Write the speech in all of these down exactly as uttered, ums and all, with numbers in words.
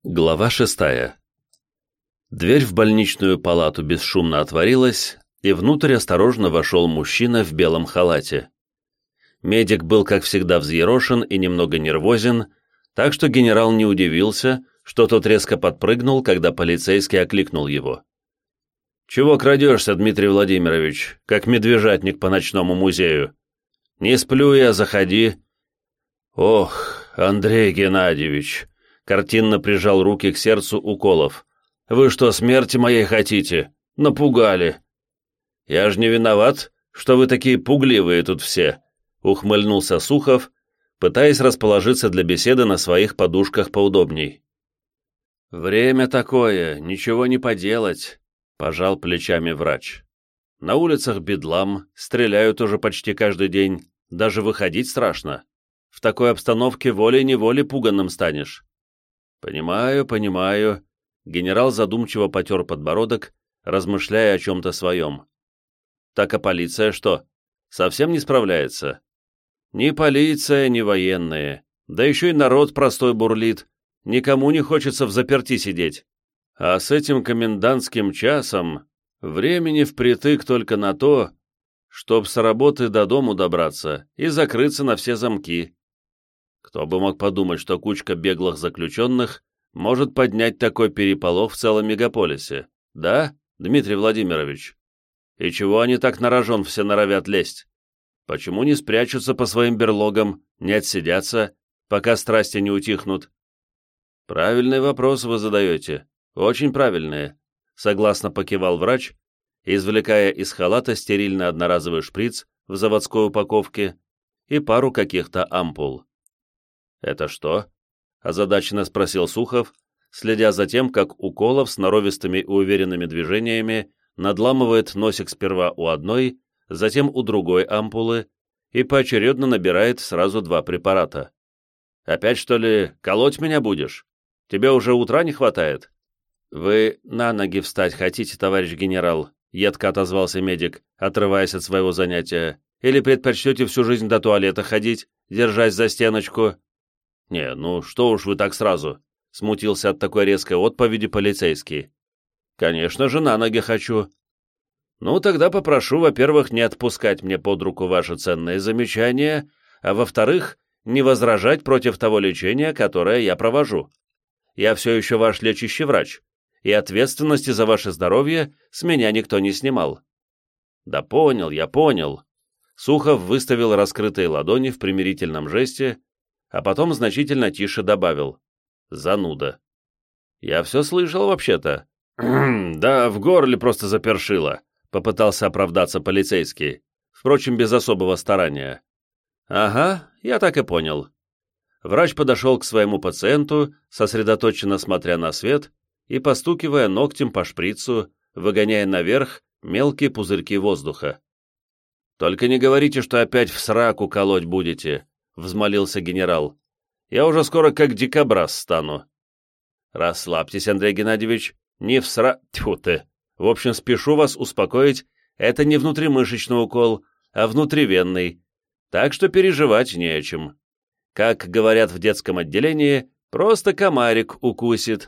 Глава шестая. Дверь в больничную палату бесшумно отворилась, и внутрь осторожно вошел мужчина в белом халате. Медик был, как всегда, взъерошен и немного нервозен, так что генерал не удивился, что тот резко подпрыгнул, когда полицейский окликнул его. «Чего крадешься, Дмитрий Владимирович, как медвежатник по ночному музею? Не сплю я, заходи». «Ох, Андрей Геннадьевич!» Картинно прижал руки к сердцу Уколов. «Вы что, смерти моей хотите? Напугали!» «Я ж не виноват, что вы такие пугливые тут все!» Ухмыльнулся Сухов, пытаясь расположиться для беседы на своих подушках поудобней. «Время такое, ничего не поделать», — пожал плечами врач. «На улицах бедлам, стреляют уже почти каждый день, даже выходить страшно. В такой обстановке волей-неволей пуганым станешь». «Понимаю, понимаю», — генерал задумчиво потер подбородок, размышляя о чем-то своем. «Так а полиция что, совсем не справляется?» «Ни полиция, ни военные, да еще и народ простой бурлит, никому не хочется взаперти сидеть. А с этим комендантским часом времени впритык только на то, чтоб с работы до дому добраться и закрыться на все замки. Кто бы мог подумать, что кучка беглых заключенных может поднять такой переполох в целом мегаполисе, да, Дмитрий Владимирович? И чего они так на рожон все норовят лезть? Почему не спрячутся по своим берлогам, не отсидятся, пока страсти не утихнут?» «Правильный вопрос вы задаете, очень правильные», — согласно покивал врач, извлекая из халата стерильный одноразовый шприц в заводской упаковке и пару каких-то ампул. «Это что?» — озадаченно спросил Сухов, следя за тем, как Уколов с норовистыми и уверенными движениями надламывает носик сперва у одной, затем у другой ампулы и поочередно набирает сразу два препарата. «Опять, что ли, колоть меня будешь? Тебе уже утра не хватает?» «Вы на ноги встать хотите, товарищ генерал?» — едко отозвался медик, отрываясь от своего занятия. «Или предпочтете всю жизнь до туалета ходить, держась за стеночку?» «Не, ну что уж вы так сразу?» — смутился от такой резкой отповеди полицейский. «Конечно же, на ноги хочу». «Ну, тогда попрошу, во-первых, не отпускать мне под руку ваши ценные замечания, а во-вторых, не возражать против того лечения, которое я провожу. Я все еще ваш лечащий врач, и ответственности за ваше здоровье с меня никто не снимал». «Да понял, я понял». Сухов выставил раскрытые ладони в примирительном жесте, а потом значительно тише добавил. «Зануда». «Я все слышал вообще-то». «Да, в горле просто запершило», — попытался оправдаться полицейский, впрочем, без особого старания. «Ага, я так и понял». Врач подошел к своему пациенту, сосредоточенно смотря на свет и постукивая ногтем по шприцу, выгоняя наверх мелкие пузырьки воздуха. «Только не говорите, что опять в сраку колоть будете», — взмолился генерал. «Я уже скоро как дикобраз стану». «Расслабьтесь, Андрей Геннадьевич, не в сра... Тьфу ты! В общем, спешу вас успокоить, это не внутримышечный укол, а внутривенный, так что переживать не о чем. Как говорят в детском отделении, просто комарик укусит».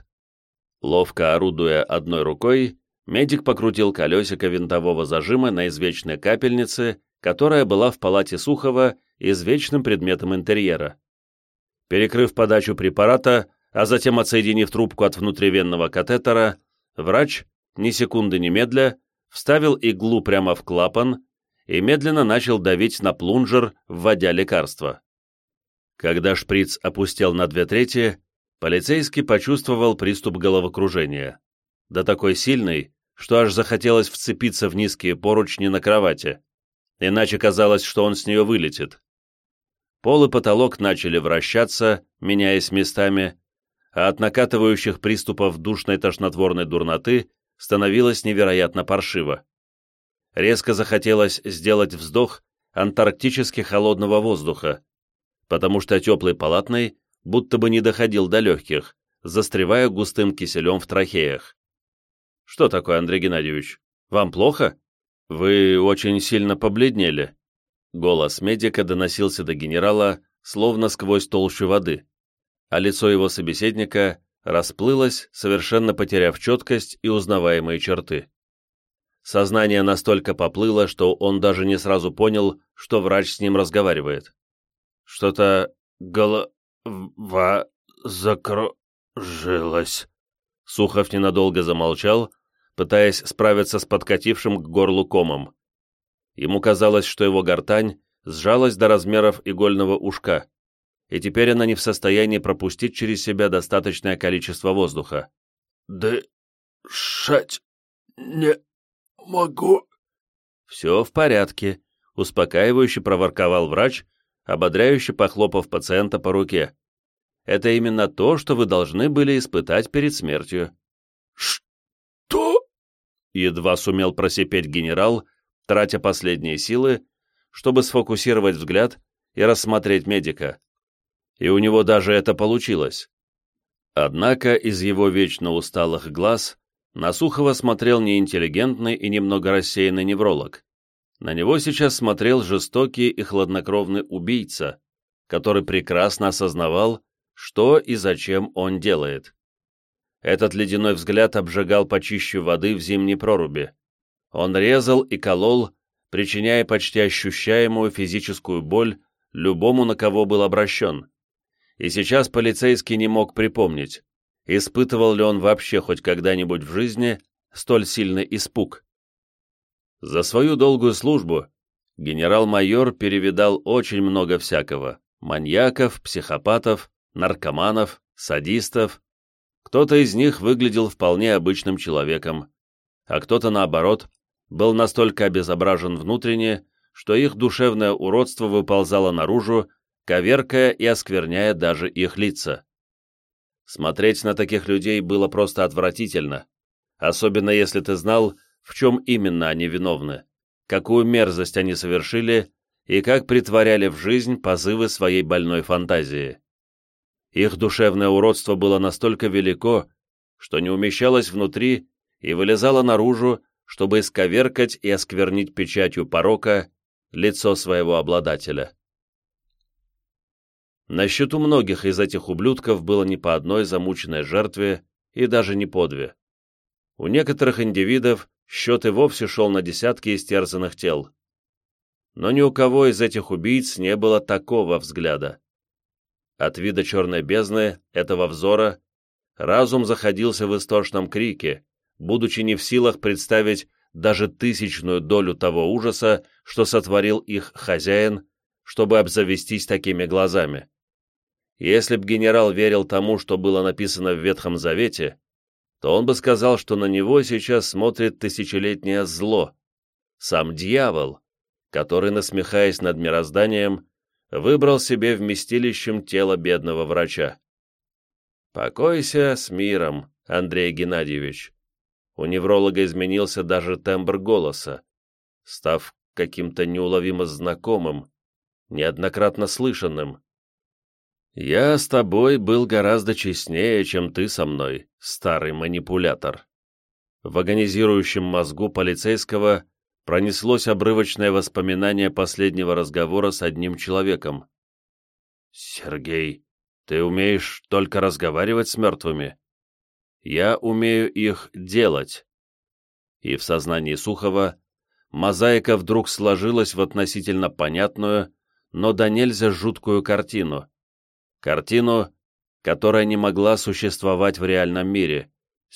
Ловко орудуя одной рукой, медик покрутил колесико винтового зажима на извечной капельнице, которая была в палате Сухова извечным предметом интерьера. Перекрыв подачу препарата, а затем отсоединив трубку от внутривенного катетера, врач, ни секунды не медля, вставил иглу прямо в клапан и медленно начал давить на плунжер, вводя лекарство. Когда шприц опустел на две трети, полицейский почувствовал приступ головокружения. Да такой сильный, что аж захотелось вцепиться в низкие поручни на кровати. Иначе казалось, что он с нее вылетит. Пол и потолок начали вращаться, меняясь местами, а от накатывающих приступов душной тошнотворной дурноты становилось невероятно паршиво. Резко захотелось сделать вздох антарктически холодного воздуха, потому что теплый палатный будто бы не доходил до легких, застревая густым киселем в трахеях. «Что такое, Андрей Геннадьевич? Вам плохо? Вы очень сильно побледнели». Голос медика доносился до генерала, словно сквозь толщу воды, а лицо его собеседника расплылось, совершенно потеряв четкость и узнаваемые черты. Сознание настолько поплыло, что он даже не сразу понял, что врач с ним разговаривает. Что-то голова закружилась. Сухов ненадолго замолчал, пытаясь справиться с подкатившим к горлу комом. Ему казалось, что его гортань сжалась до размеров игольного ушка, и теперь она не в состоянии пропустить через себя достаточное количество воздуха. «Дышать не могу». «Все в порядке», — успокаивающе проворковал врач, ободряюще похлопав пациента по руке. «Это именно то, что вы должны были испытать перед смертью». «Что?» — едва сумел просипеть генерал, тратя последние силы, чтобы сфокусировать взгляд и рассмотреть медика. И у него даже это получилось. Однако из его вечно усталых глаз на Сухова смотрел неинтеллигентный и немного рассеянный невролог. На него сейчас смотрел жестокий и хладнокровный убийца, который прекрасно осознавал, что и зачем он делает. Этот ледяной взгляд обжигал почище воды в зимней проруби. Он резал и колол, причиняя почти ощущаемую физическую боль любому, на кого был обращен. И сейчас полицейский не мог припомнить, испытывал ли он вообще хоть когда-нибудь в жизни столь сильный испуг. За свою долгую службу генерал-майор перевидал очень много всякого: маньяков, психопатов, наркоманов, садистов. Кто-то из них выглядел вполне обычным человеком, а кто-то, наоборот, был настолько обезображен внутренне, что их душевное уродство выползало наружу, коверкая и оскверняя даже их лица. Смотреть на таких людей было просто отвратительно, особенно если ты знал, в чем именно они виновны, какую мерзость они совершили и как претворяли в жизнь позывы своей больной фантазии. Их душевное уродство было настолько велико, что не умещалось внутри и вылезало наружу, чтобы исковеркать и осквернить печатью порока лицо своего обладателя. На счету многих из этих ублюдков было не по одной замученной жертве и даже не по две. У некоторых индивидов счет и вовсе шел на десятки истерзанных тел. Но ни у кого из этих убийц не было такого взгляда. От вида черной бездны, этого взора, разум заходился в истошном крике, будучи не в силах представить даже тысячную долю того ужаса, что сотворил их хозяин, чтобы обзавестись такими глазами. Если б генерал верил тому, что было написано в Ветхом Завете, то он бы сказал, что на него сейчас смотрит тысячелетнее зло, сам дьявол, который, насмехаясь над мирозданием, выбрал себе вместилищем тело бедного врача. «Покойся с миром, Андрей Геннадьевич». У невролога изменился даже тембр голоса, став каким-то неуловимо знакомым, неоднократно слышанным. «Я с тобой был гораздо честнее, чем ты со мной, старый манипулятор». В агонизирующем мозгу полицейского пронеслось обрывочное воспоминание последнего разговора с одним человеком. «Сергей, ты умеешь только разговаривать с мертвыми? Я умею их делать». И в сознании Сухова мозаика вдруг сложилась в относительно понятную, но до нельзя жуткую картину. Картину, которая не могла существовать в реальном мире.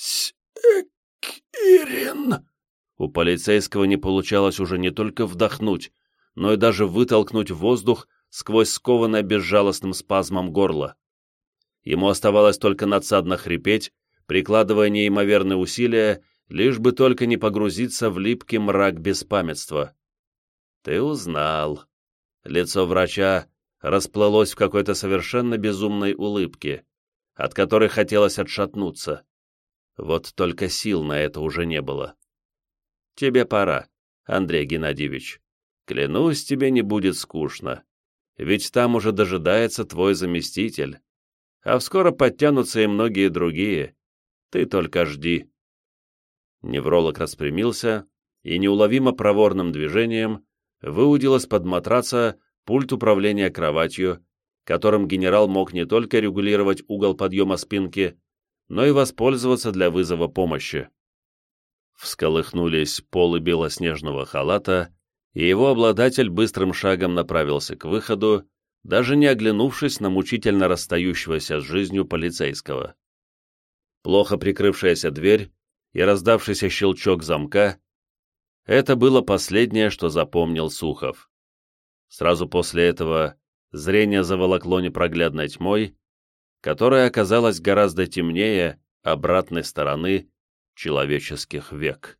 «Секирин!» У полицейского не получалось уже не только вдохнуть, но и даже вытолкнуть воздух сквозь скованное безжалостным спазмом горло. Ему оставалось только надсадно хрипеть, прикладывая неимоверные усилия, лишь бы только не погрузиться в липкий мрак беспамятства. «Ты узнал». Лицо врача расплылось в какой-то совершенно безумной улыбке, от которой хотелось отшатнуться. Вот только сил на это уже не было. «Тебе пора, Андрей Геннадьевич. Клянусь, тебе не будет скучно. Ведь там уже дожидается твой заместитель. А вскоро подтянутся и многие другие. Ты только жди». Невролог распрямился и неуловимо проворным движением выудил из-под матраца пульт управления кроватью, которым генерал мог не только регулировать угол подъема спинки, но и воспользоваться для вызова помощи. Всколыхнулись полы белоснежного халата, и его обладатель быстрым шагом направился к выходу, даже не оглянувшись на мучительно расстающегося с жизнью полицейского. Плохо прикрывшаяся дверь и раздавшийся щелчок замка — это было последнее, что запомнил Сухов. Сразу после этого зрение заволокло непроглядной тьмой, которая оказалась гораздо темнее обратной стороны человеческих век.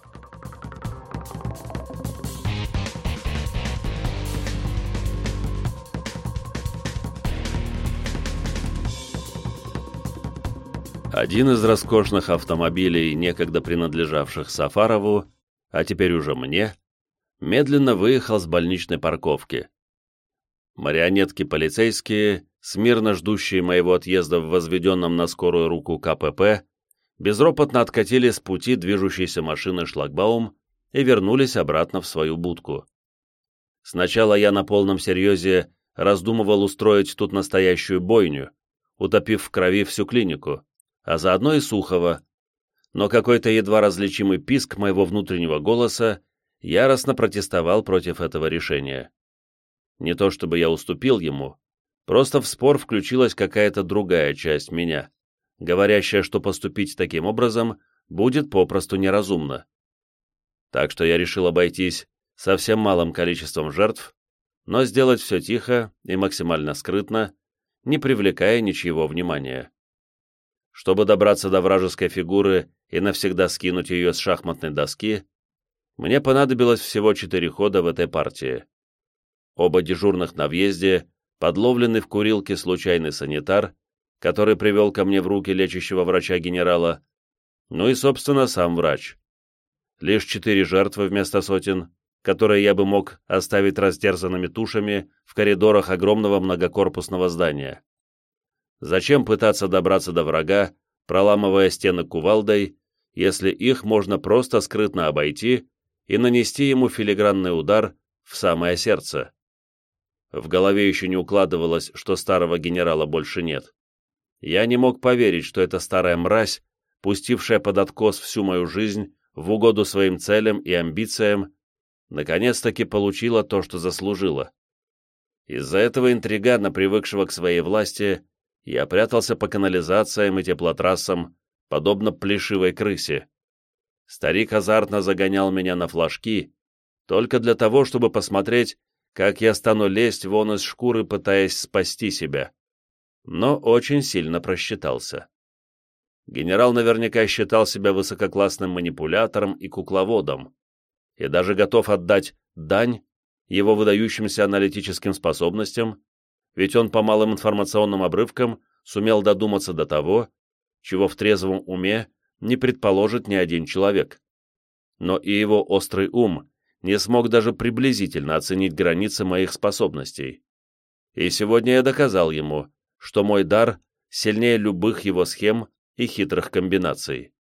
Один из роскошных автомобилей, некогда принадлежавших Сафарову, а теперь уже мне, медленно выехал с больничной парковки. Марионетки полицейские, смирно ждущие моего отъезда в возведенном на скорую руку ка пэ пэ, безропотно откатили с пути движущейся машины шлагбаум и вернулись обратно в свою будку. Сначала я на полном серьезе раздумывал устроить тут настоящую бойню, утопив в крови всю клинику, а заодно и Сухова, но какой-то едва различимый писк моего внутреннего голоса яростно протестовал против этого решения. Не то чтобы я уступил ему, просто в спор включилась какая-то другая часть меня, говорящая, что поступить таким образом будет попросту неразумно. Так что я решил обойтись совсем малым количеством жертв, но сделать все тихо и максимально скрытно, не привлекая ничьего внимания. Чтобы добраться до вражеской фигуры и навсегда скинуть ее с шахматной доски, мне понадобилось всего четыре хода в этой партии. Оба дежурных на въезде, подловленный в курилке случайный санитар, который привел ко мне в руки лечащего врача-генерала, ну и, собственно, сам врач. Лишь четыре жертвы вместо сотен, которые я бы мог оставить растерзанными тушами в коридорах огромного многокорпусного здания. Зачем пытаться добраться до врага, проламывая стены кувалдой, если их можно просто скрытно обойти и нанести ему филигранный удар в самое сердце? В голове еще не укладывалось, что старого генерала больше нет. Я не мог поверить, что эта старая мразь, пустившая под откос всю мою жизнь в угоду своим целям и амбициям, наконец-таки получила то, что заслужила. Из-за этого интригана, привыкшего к своей власти, я прятался по канализациям и теплотрассам, подобно плешивой крысе. Старик азартно загонял меня на флажки, только для того, чтобы посмотреть, как я стану лезть вон из шкуры, пытаясь спасти себя. Но очень сильно просчитался. Генерал наверняка считал себя высококлассным манипулятором и кукловодом, и даже готов отдать дань его выдающимся аналитическим способностям, ведь он по малым информационным обрывкам сумел додуматься до того, чего в трезвом уме не предположит ни один человек. Но и его острый ум не смог даже приблизительно оценить границы моих способностей. И сегодня я доказал ему, что мой дар сильнее любых его схем и хитрых комбинаций.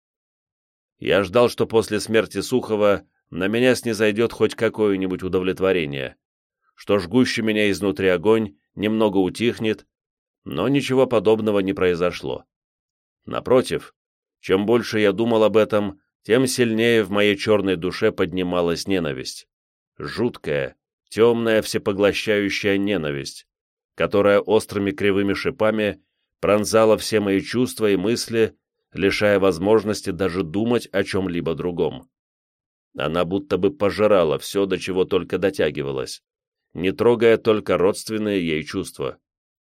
Я ждал, что после смерти Сухова на меня снизойдет хоть какое-нибудь удовлетворение, что жгущий меня изнутри огонь немного утихнет, но ничего подобного не произошло. Напротив, чем больше я думал об этом, тем сильнее в моей черной душе поднималась ненависть. Жуткая, темная, всепоглощающая ненависть, которая острыми кривыми шипами пронзала все мои чувства и мысли, лишая возможности даже думать о чем-либо другом. Она будто бы пожирала все, до чего только дотягивалась, не трогая только родственные ей чувства.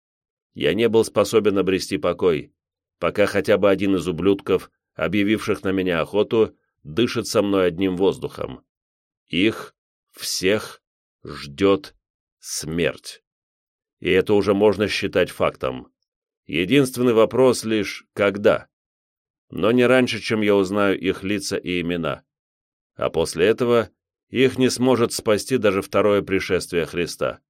Я не был способен обрести покой, пока хотя бы один из ублюдков, объявивших на меня охоту, дышит со мной одним воздухом. Их всех ждет смерть. И это уже можно считать фактом. Единственный вопрос лишь «когда?». Но не раньше, чем я узнаю их лица и имена. А после этого их не сможет спасти даже второе пришествие Христа.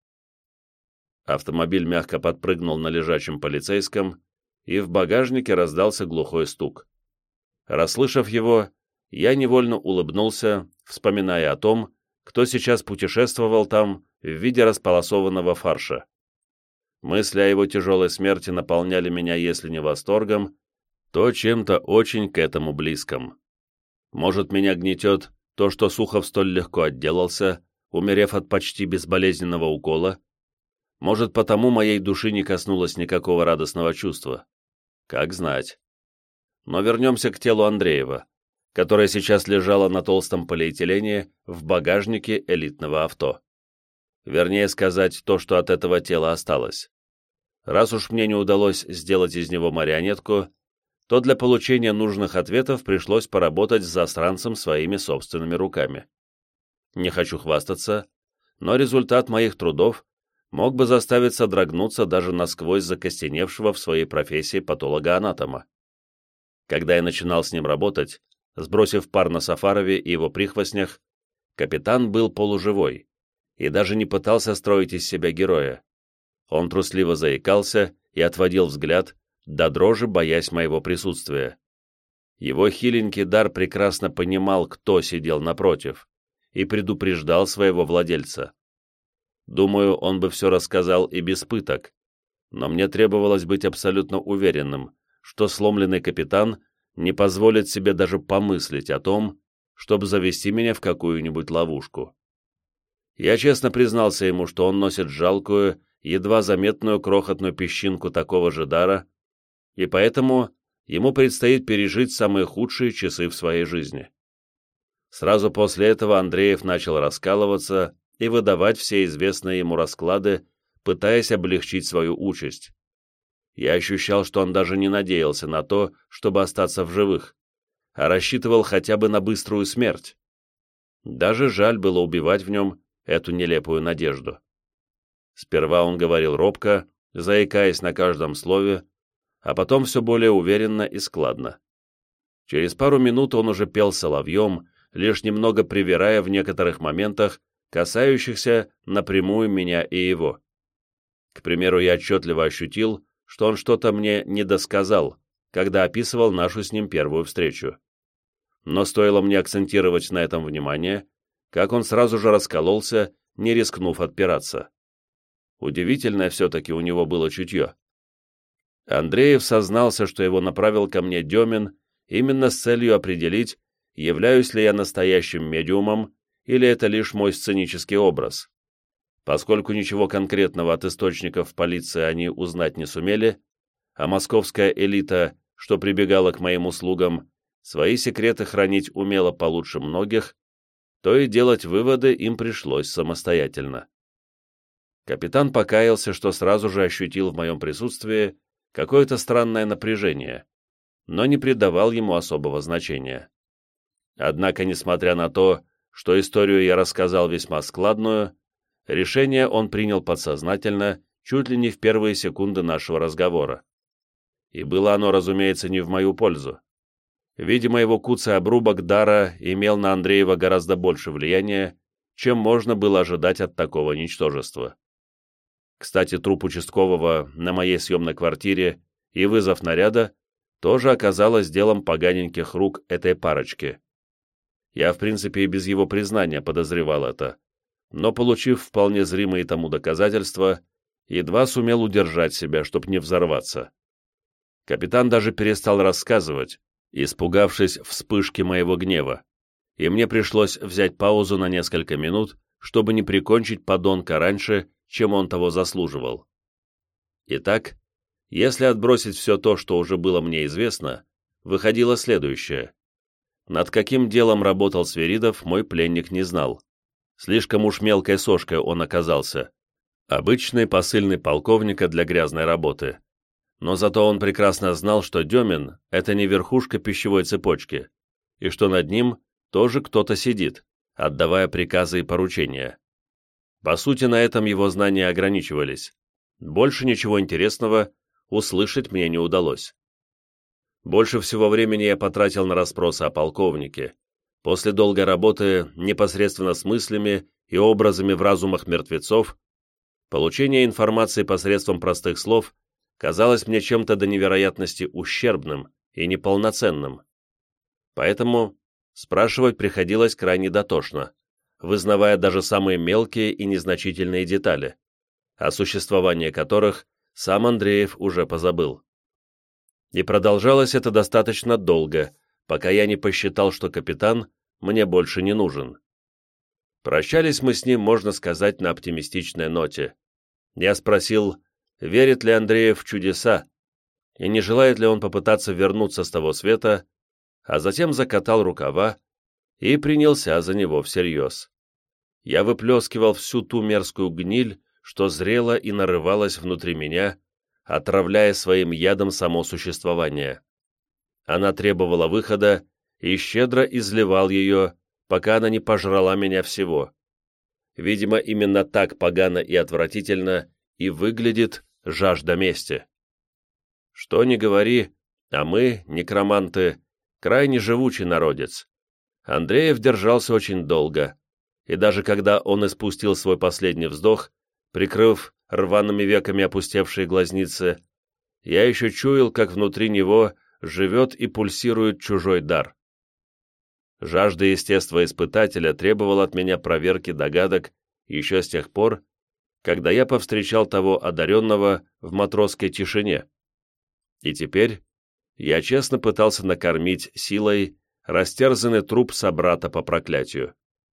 Автомобиль мягко подпрыгнул на лежачем полицейском, и в багажнике раздался глухой стук. Расслышав его, я невольно улыбнулся, вспоминая о том, кто сейчас путешествовал там в виде располосованного фарша. Мысли о его тяжелой смерти наполняли меня, если не восторгом, то чем-то очень к этому близком. Может, меня гнетет то, что Сухов столь легко отделался, умерев от почти безболезненного укола. Может, потому моей души не коснулось никакого радостного чувства. Как знать. Но вернемся к телу Андреева, которое сейчас лежало на толстом полиэтилене в багажнике элитного авто. Вернее сказать, то, что от этого тела осталось. Раз уж мне не удалось сделать из него марионетку, то для получения нужных ответов пришлось поработать с засранцем своими собственными руками. Не хочу хвастаться, но результат моих трудов мог бы заставить содрогнуться даже насквозь закостеневшего в своей профессии патолога-анатома. Когда я начинал с ним работать, сбросив пар на Сафарове и его прихвостнях, капитан был полуживой и даже не пытался строить из себя героя. Он трусливо заикался и отводил взгляд, до дрожи боясь моего присутствия. Его хиленький дар прекрасно понимал, кто сидел напротив, и предупреждал своего владельца. Думаю, он бы все рассказал и без пыток, но мне требовалось быть абсолютно уверенным, что сломленный капитан не позволит себе даже помыслить о том, чтобы завести меня в какую-нибудь ловушку. Я честно признался ему, что он носит жалкую, едва заметную крохотную песчинку такого же дара, и поэтому ему предстоит пережить самые худшие часы в своей жизни. Сразу после этого Андреев начал раскалываться и выдавать все известные ему расклады, пытаясь облегчить свою участь. Я ощущал, что он даже не надеялся на то, чтобы остаться в живых, а рассчитывал хотя бы на быструю смерть. Даже жаль было убивать в нем эту нелепую надежду. Сперва он говорил робко, заикаясь на каждом слове, а потом все более уверенно и складно. Через пару минут он уже пел соловьем, лишь немного привирая в некоторых моментах, касающихся напрямую меня и его. К примеру, я отчетливо ощутил, что он что-то мне недосказал, когда описывал нашу с ним первую встречу. Но стоило мне акцентировать на этом внимание, как он сразу же раскололся, не рискнув отпираться. Удивительное все-таки у него было чутье. Андреев сознался, что его направил ко мне Демин именно с целью определить, являюсь ли я настоящим медиумом или это лишь мой сценический образ. Поскольку ничего конкретного от источников полиции они узнать не сумели, а московская элита, что прибегала к моим услугам, свои секреты хранить умела получше многих, то и делать выводы им пришлось самостоятельно. Капитан покаялся, что сразу же ощутил в моем присутствии какое-то странное напряжение, но не придавал ему особого значения. Однако, несмотря на то, что историю я рассказал весьма складную, решение он принял подсознательно чуть ли не в первые секунды нашего разговора. И было оно, разумеется, не в мою пользу. Видимо, его куцый обрубок дара имел на Андреева гораздо больше влияния, чем можно было ожидать от такого ничтожества. Кстати, труп участкового на моей съемной квартире и вызов наряда тоже оказалось делом поганеньких рук этой парочки. Я, в принципе, и без его признания подозревал это, но, получив вполне зримые тому доказательства, едва сумел удержать себя, чтоб не взорваться. Капитан даже перестал рассказывать, испугавшись вспышки моего гнева, и мне пришлось взять паузу на несколько минут, чтобы не прикончить подонка раньше, чем он того заслуживал. Итак, если отбросить все то, что уже было мне известно, выходило следующее. Над каким делом работал Свиридов, мой пленник не знал. Слишком уж мелкой сошкой он оказался. Обычный посыльный полковника для грязной работы. Но зато он прекрасно знал, что Демин — это не верхушка пищевой цепочки, и что над ним тоже кто-то сидит, отдавая приказы и поручения. По сути, на этом его знания ограничивались. Больше ничего интересного услышать мне не удалось. Больше всего времени я потратил на расспросы о полковнике. После долгой работы непосредственно с мыслями и образами в разумах мертвецов, получение информации посредством простых слов казалось мне чем-то до невероятности ущербным и неполноценным. Поэтому спрашивать приходилось крайне дотошно, вызнавая даже самые мелкие и незначительные детали, о существовании которых сам Андреев уже позабыл. И продолжалось это достаточно долго, пока я не посчитал, что капитан мне больше не нужен. Прощались мы с ним, можно сказать, на оптимистичной ноте. Я спросил, верит ли Андреев в чудеса, и не желает ли он попытаться вернуться с того света, а затем закатал рукава и принялся за него всерьез. Я выплескивал всю ту мерзкую гниль, что зрела и нарывалась внутри меня, отравляя своим ядом само существование. Она требовала выхода и щедро изливал ее, пока она не пожрала меня всего. Видимо, именно так погано и отвратительно и выглядит жажда мести. Что ни говори, а мы, некроманты, крайне живучий народец. Андреев держался очень долго, и даже когда он испустил свой последний вздох, прикрыв рваными веками опустевшие глазницы, я еще чуял, как внутри него живет и пульсирует чужой дар. Жажда естествоиспытателя требовала от меня проверки догадок еще с тех пор, когда я повстречал того одаренного в матросской тишине. И теперь я честно пытался накормить силой растерзанный труп собрата по проклятию.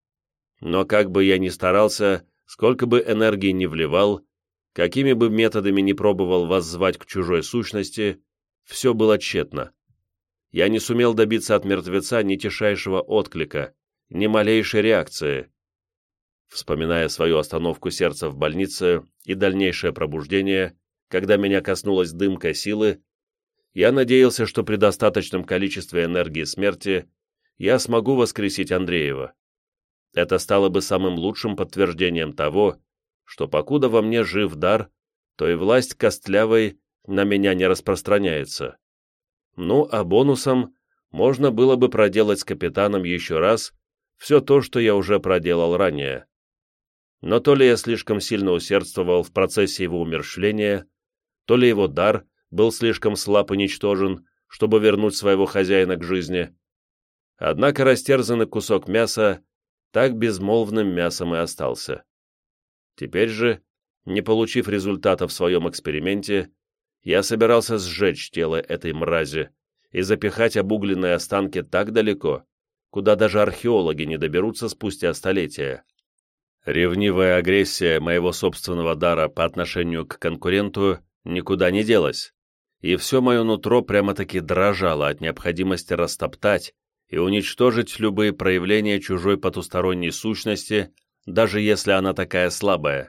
Но как бы я ни старался, сколько бы энергии ни вливал, какими бы методами ни пробовал воззвать к чужой сущности, все было тщетно. Я не сумел добиться от мертвеца ни тишайшего отклика, ни малейшей реакции. Вспоминая свою остановку сердца в больнице и дальнейшее пробуждение, когда меня коснулась дымка силы, я надеялся, что при достаточном количестве энергии смерти я смогу воскресить Андреева. Это стало бы самым лучшим подтверждением того, что покуда во мне жив дар, то и власть костлявой на меня не распространяется. Ну, а бонусом можно было бы проделать с капитаном еще раз все то, что я уже проделал ранее. Но то ли я слишком сильно усердствовал в процессе его умерщвления, то ли его дар был слишком слаб и ничтожен, чтобы вернуть своего хозяина к жизни. Однако растерзанный кусок мяса так безмолвным мясом и остался. Теперь же, не получив результата в своем эксперименте, я собирался сжечь тело этой мрази и запихать обугленные останки так далеко, куда даже археологи не доберутся спустя столетия. Ревнивая агрессия моего собственного дара по отношению к конкуренту никуда не делась, и все мое нутро прямо-таки дрожало от необходимости растоптать и уничтожить любые проявления чужой потусторонней сущности, даже если она такая слабая.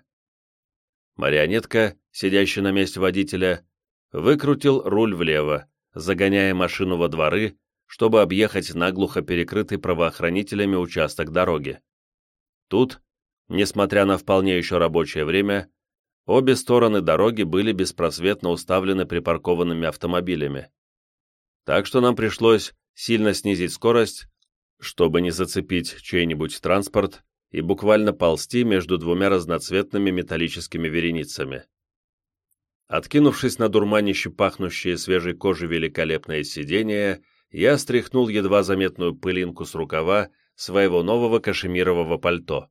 Марионетка, сидящая на месте водителя, выкрутил руль влево, загоняя машину во дворы, чтобы объехать наглухо перекрытый правоохранителями участок дороги. Тут, несмотря на вполне еще рабочее время, обе стороны дороги были беспросветно уставлены припаркованными автомобилями. Так что нам пришлось сильно снизить скорость, чтобы не зацепить чей-нибудь транспорт, и буквально ползти между двумя разноцветными металлическими вереницами. Откинувшись на дурманище пахнущие свежей кожей великолепное сиденье, я стряхнул едва заметную пылинку с рукава своего нового кашемирового пальто.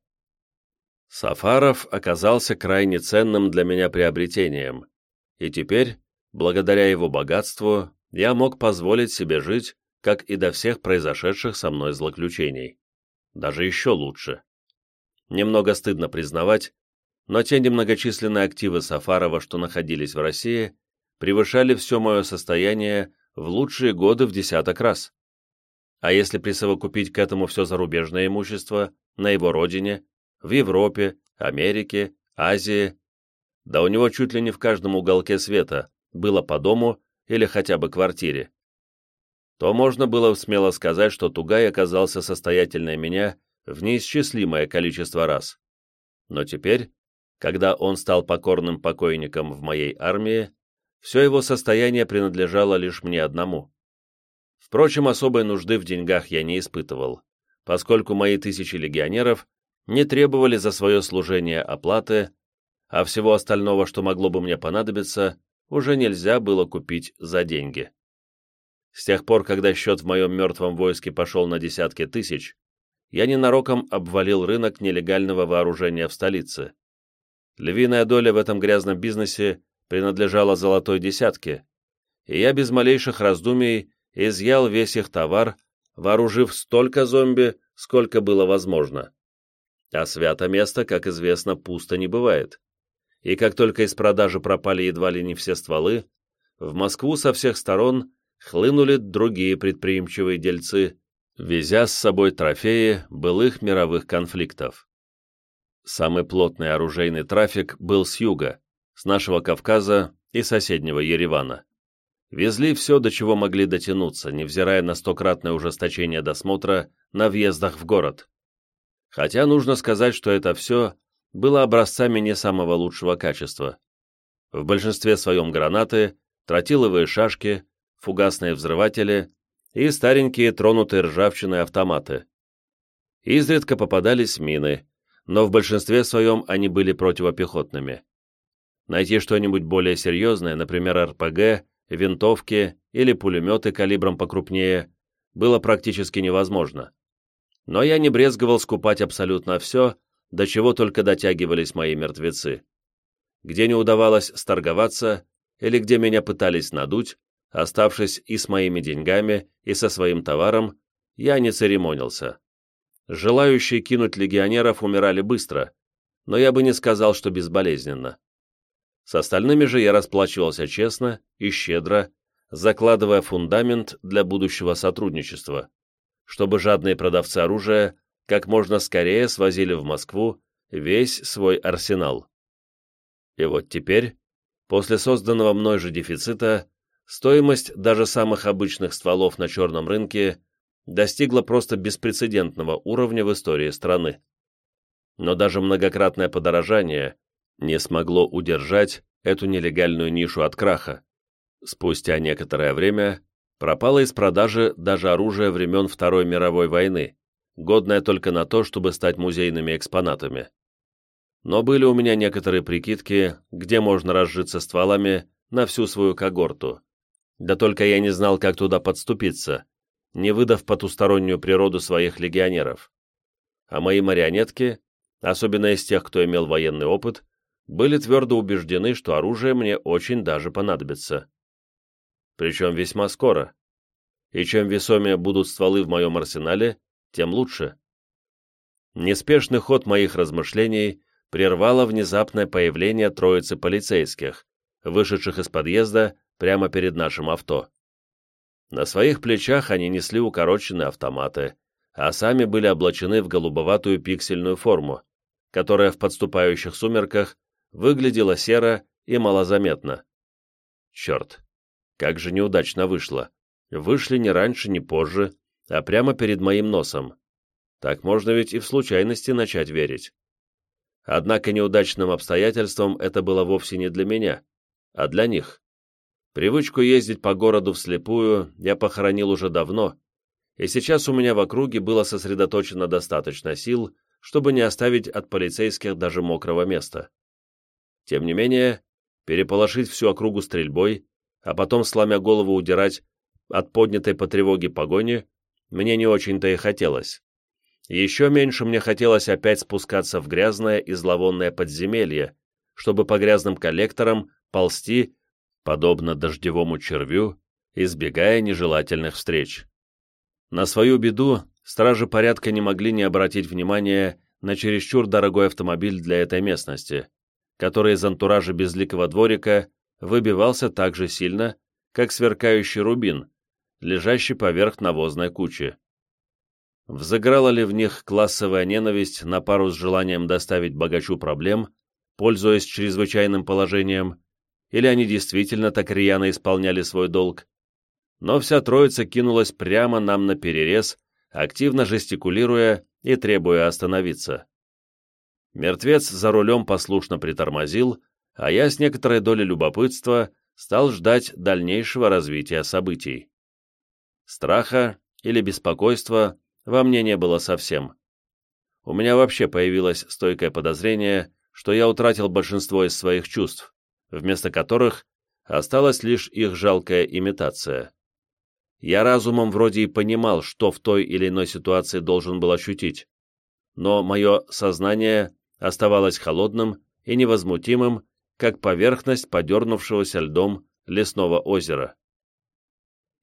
Сафаров оказался крайне ценным для меня приобретением, и теперь, благодаря его богатству, я мог позволить себе жить, как и до всех произошедших со мной злоключений. Даже еще лучше. Немного стыдно признавать, но те немногочисленные активы Сафарова, что находились в России, превышали все мое состояние в лучшие годы в десяток раз. А если присовокупить к этому все зарубежное имущество на его родине, в Европе, Америке, Азии, да у него чуть ли не в каждом уголке света было по дому или хотя бы квартире, то можно было смело сказать, что Тугай оказался состоятельнее меня в неисчислимое количество раз. Но теперь, когда он стал покорным покойником в моей армии, все его состояние принадлежало лишь мне одному. Впрочем, особой нужды в деньгах я не испытывал, поскольку мои тысячи легионеров не требовали за свое служение оплаты, а всего остального, что могло бы мне понадобиться, уже нельзя было купить за деньги. С тех пор, когда счет в моем мертвом войске пошел на десятки тысяч, я ненароком обвалил рынок нелегального вооружения в столице. Львиная доля в этом грязном бизнесе принадлежала золотой десятке, и я без малейших раздумий изъял весь их товар, вооружив столько зомби, сколько было возможно. А свято место, как известно, пусто не бывает. И как только из продажи пропали едва ли не все стволы, в Москву со всех сторон хлынули другие предприимчивые дельцы, везя с собой трофеи былых мировых конфликтов. Самый плотный оружейный трафик был с юга, с нашего Кавказа и соседнего Еревана. Везли все, до чего могли дотянуться, невзирая на стократное ужесточение досмотра на въездах в город. Хотя нужно сказать, что это все было образцами не самого лучшего качества. В большинстве своем гранаты, тротиловые шашки, фугасные взрыватели и старенькие тронутые ржавчиной автоматы. Изредка попадались мины, но в большинстве своем они были противопехотными. Найти что-нибудь более серьезное, например, эр пэ гэ, винтовки или пулеметы калибром покрупнее, было практически невозможно. Но я не брезговал скупать абсолютно все, до чего только дотягивались мои мертвецы. Где не удавалось сторговаться, или где меня пытались надуть, оставшись и с моими деньгами, и со своим товаром, я не церемонился. Желающие кинуть легионеров умирали быстро, но я бы не сказал, что безболезненно. С остальными же я расплачивался честно и щедро, закладывая фундамент для будущего сотрудничества, чтобы жадные продавцы оружия как можно скорее свозили в Москву весь свой арсенал. И вот теперь, после созданного мной же дефицита, стоимость даже самых обычных стволов на черном рынке достигла просто беспрецедентного уровня в истории страны. Но даже многократное подорожание не смогло удержать эту нелегальную нишу от краха. Спустя некоторое время пропало из продажи даже оружие времен Второй мировой войны, годное только на то, чтобы стать музейными экспонатами. Но были у меня некоторые прикидки, где можно разжиться стволами на всю свою когорту. Да только я не знал, как туда подступиться, не выдав потустороннюю природу своих легионеров. А мои марионетки, особенно из тех, кто имел военный опыт, были твердо убеждены, что оружие мне очень даже понадобится. Причем весьма скоро. И чем весомее будут стволы в моем арсенале, тем лучше. Неспешный ход моих размышлений прервало внезапное появление троицы полицейских, вышедших из подъезда прямо перед нашим авто. На своих плечах они несли укороченные автоматы, а сами были облачены в голубоватую пиксельную форму, которая в подступающих сумерках выглядела серо и малозаметно. Черт, как же неудачно вышло. Вышли не раньше, ни позже, а прямо перед моим носом. Так можно ведь и в случайности начать верить. Однако неудачным обстоятельством это было вовсе не для меня, а для них. Привычку ездить по городу вслепую я похоронил уже давно, и сейчас у меня в округе было сосредоточено достаточно сил, чтобы не оставить от полицейских даже мокрого места. Тем не менее, переполошить всю округу стрельбой, а потом, сломя голову, удирать от поднятой по тревоге погони, мне не очень-то и хотелось. Еще меньше мне хотелось опять спускаться в грязное и зловонное подземелье, чтобы по грязным коллекторам ползти, подобно дождевому червю, избегая нежелательных встреч. На свою беду стражи порядка не могли не обратить внимания на чересчур дорогой автомобиль для этой местности, который из антуража безликого дворика выбивался так же сильно, как сверкающий рубин, лежащий поверх навозной кучи. Взыграла ли в них классовая ненависть на пару с желанием доставить богачу проблем, пользуясь чрезвычайным положением, или они действительно так рьяно исполняли свой долг? Но вся троица кинулась прямо нам наперерез, активно жестикулируя и требуя остановиться. Мертвец за рулем послушно притормозил, а я с некоторой долей любопытства стал ждать дальнейшего развития событий. Страха или беспокойства во мне не было совсем. У меня вообще появилось стойкое подозрение, что я утратил большинство из своих чувств, вместо которых осталась лишь их жалкая имитация. Я разумом вроде и понимал, что в той или иной ситуации должен был ощутить, но мое сознание оставалось холодным и невозмутимым, как поверхность подернувшегося льдом лесного озера.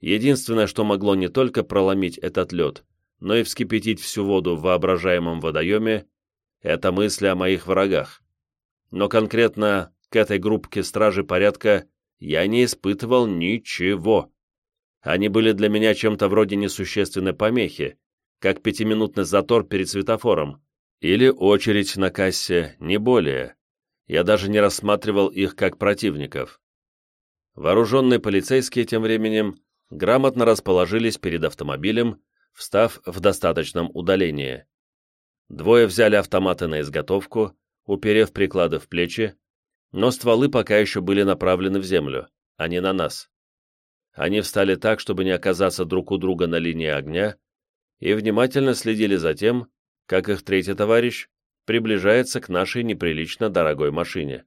Единственное, что могло не только проломить этот лед, но и вскипятить всю воду в воображаемом водоеме, это мысли о моих врагах. Но конкретно к этой группке стражи порядка я не испытывал ничего. Они были для меня чем-то вроде несущественной помехи, как пятиминутный затор перед светофором, или очередь на кассе, не более. Я даже не рассматривал их как противников. Вооруженные полицейские тем временем грамотно расположились перед автомобилем, встав в достаточном удалении. Двое взяли автоматы на изготовку, уперев приклады в плечи, но стволы пока еще были направлены в землю, а не на нас. Они встали так, чтобы не оказаться друг у друга на линии огня, и внимательно следили за тем, как их третий товарищ приближается к нашей неприлично дорогой машине.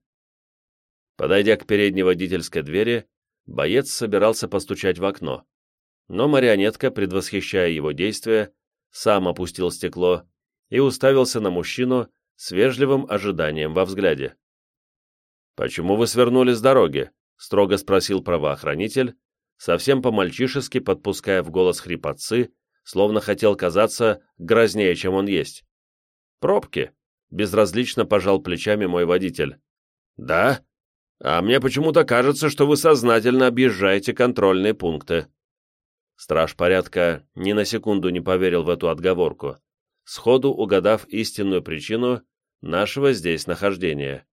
Подойдя к передней водительской двери, боец собирался постучать в окно, но марионетка, предвосхищая его действия, сам опустил стекло и уставился на мужчину с вежливым ожиданием во взгляде. «Почему вы свернули с дороги?» — строго спросил правоохранитель, совсем по-мальчишески подпуская в голос хрипотцы, словно хотел казаться грознее, чем он есть. «Пробки», — безразлично пожал плечами мой водитель. «Да? А мне почему-то кажется, что вы сознательно объезжаете контрольные пункты». Страж порядка ни на секунду не поверил в эту отговорку, сходу угадав истинную причину нашего здесь нахождения.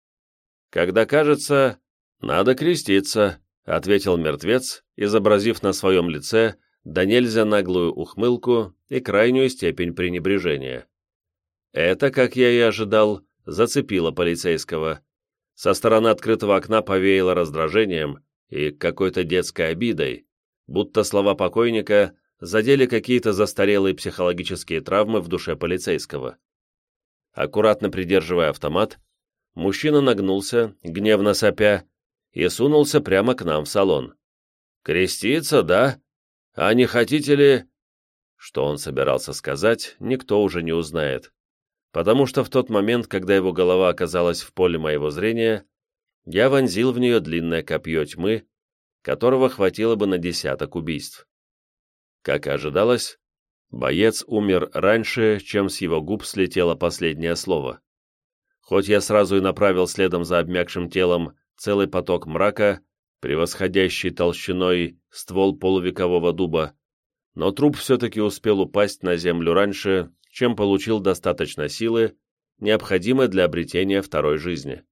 «Когда кажется, надо креститься», — ответил мертвец, изобразив на своем лице да нельзя наглую ухмылку и крайнюю степень пренебрежения. Это, как я и ожидал, зацепило полицейского. Со стороны открытого окна повеяло раздражением и какой-то детской обидой, будто слова покойника задели какие-то застарелые психологические травмы в душе полицейского. Аккуратно придерживая автомат, мужчина нагнулся, гневно сопя, и сунулся прямо к нам в салон. «Креститься, да? А не хотите ли...» Что он собирался сказать, никто уже не узнает, потому что в тот момент, когда его голова оказалась в поле моего зрения, я вонзил в нее длинное копье тьмы, которого хватило бы на десяток убийств. Как и ожидалось, боец умер раньше, чем с его губ слетело последнее слово. Хоть я сразу и направил следом за обмякшим телом целый поток мрака, превосходящий толщиной ствол полувекового дуба, но труп все-таки успел упасть на землю раньше, чем получил достаточно силы, необходимой для обретения второй жизни.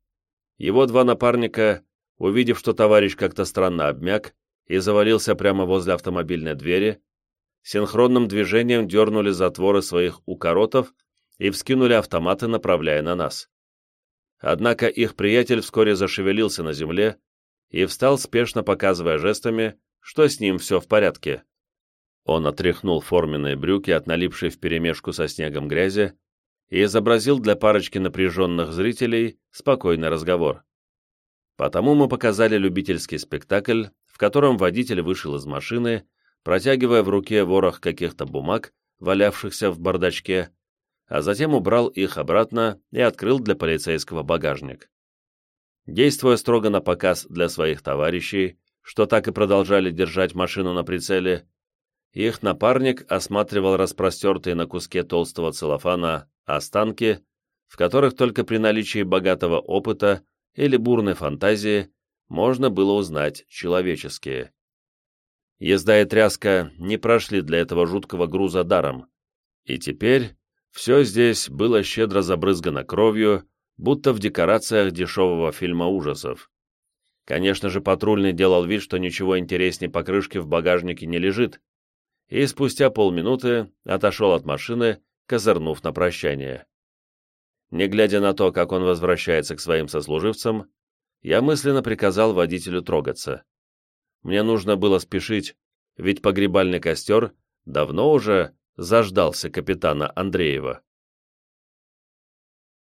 Его два напарника, увидев, что товарищ как-то странно обмяк и завалился прямо возле автомобильной двери, синхронным движением дернули затворы своих укоротов и вскинули автоматы, направляя на нас. Однако их приятель вскоре зашевелился на земле и встал, спешно показывая жестами, что с ним все в порядке. Он отряхнул форменные брюки от налипшей вперемешку со снегом грязи и изобразил для парочки напряженных зрителей спокойный разговор. Потому мы показали любительский спектакль, в котором водитель вышел из машины, протягивая в руке ворох каких-то бумаг, валявшихся в бардачке, а затем убрал их обратно и открыл для полицейского багажник. Действуя строго на показ для своих товарищей, что так и продолжали держать машину на прицеле, их напарник осматривал распростертые на куске толстого целлофана останки, в которых только при наличии богатого опыта или бурной фантазии можно было узнать человеческие. Езда и тряска не прошли для этого жуткого груза даром, и теперь все здесь было щедро забрызгано кровью, будто в декорациях дешевого фильма ужасов. Конечно же, патрульный делал вид, что ничего интереснее покрышки в багажнике не лежит, и спустя полминуты отошел от машины, козырнув на прощание. Не глядя на то, как он возвращается к своим сослуживцам, я мысленно приказал водителю трогаться. Мне нужно было спешить, ведь погребальный костер давно уже заждался капитана Андреева.